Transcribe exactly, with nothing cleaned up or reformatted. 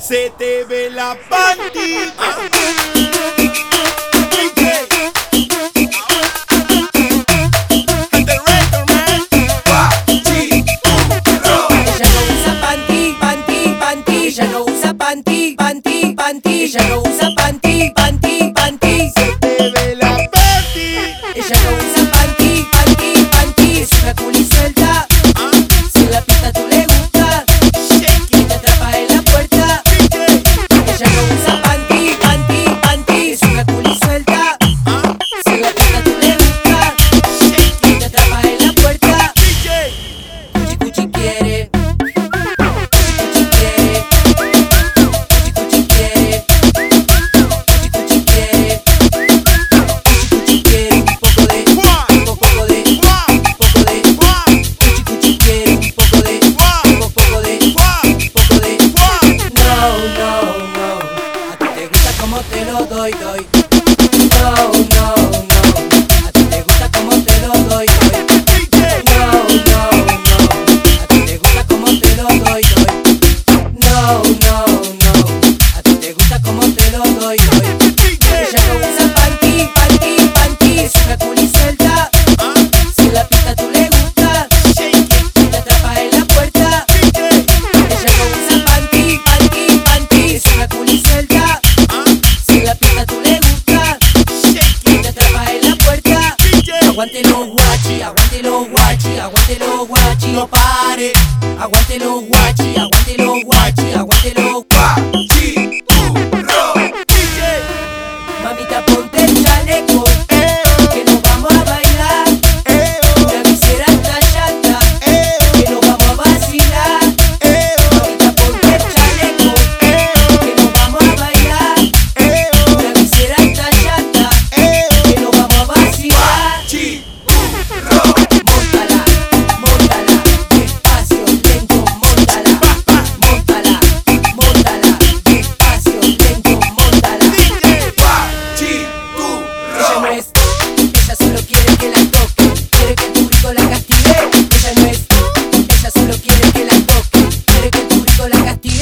se te ve la panty. Ella no usa panty, panty, panty. Ella no usa panty, panty, panty. Se te ve la panty. Ella no usa panty, panty, panty. Es una culi suelta. Si en la pista tú le gusta, y te atrapa en la puerta. Ella no usa panty, panty, panty. Es una culi suelta. Si en la pista tú le gusta, y te atrapa en la puerta. Cuchi cuchi quiere. Te lo doy, doy. No, no, no. A ti te gusta como te lo doy, doy. No, no, no. A ti te gusta como te lo doy, doy. No, no, no. A ti te gusta como te lo doy, doy. Ella no usa panty, panty, panty. Es una culi suelta. Si en la pista tú le gusta, y te atrapa en la puerta. Ella no usa panty, panty, panty. Es una culi suelta. Si en la pista tú le gusta, y te atrapa en la puerta. Aguante los guachi, aguante los guachi, aguante los guachi, no pare. Aguante los guachi, aguante los guachi, aguante los guachi. Mamita, ponte el chaleco, que nos vamos a bailar. Una visera hasta llanta, que nos vamos a vacilar. Mamita, ponte el chaleco, que nos vamos a bailar. Una visera hasta llanta, que nos vamos a vacilar. Móntala, móntala, despacio, lento, móntala. Móntala, móntala, despacio, lento, móntala. Ella no es, ella solo quiere que la toque, quiere que el público la castigue. Ella no es, ella solo quiere que la toque, quiere que el público la castigue.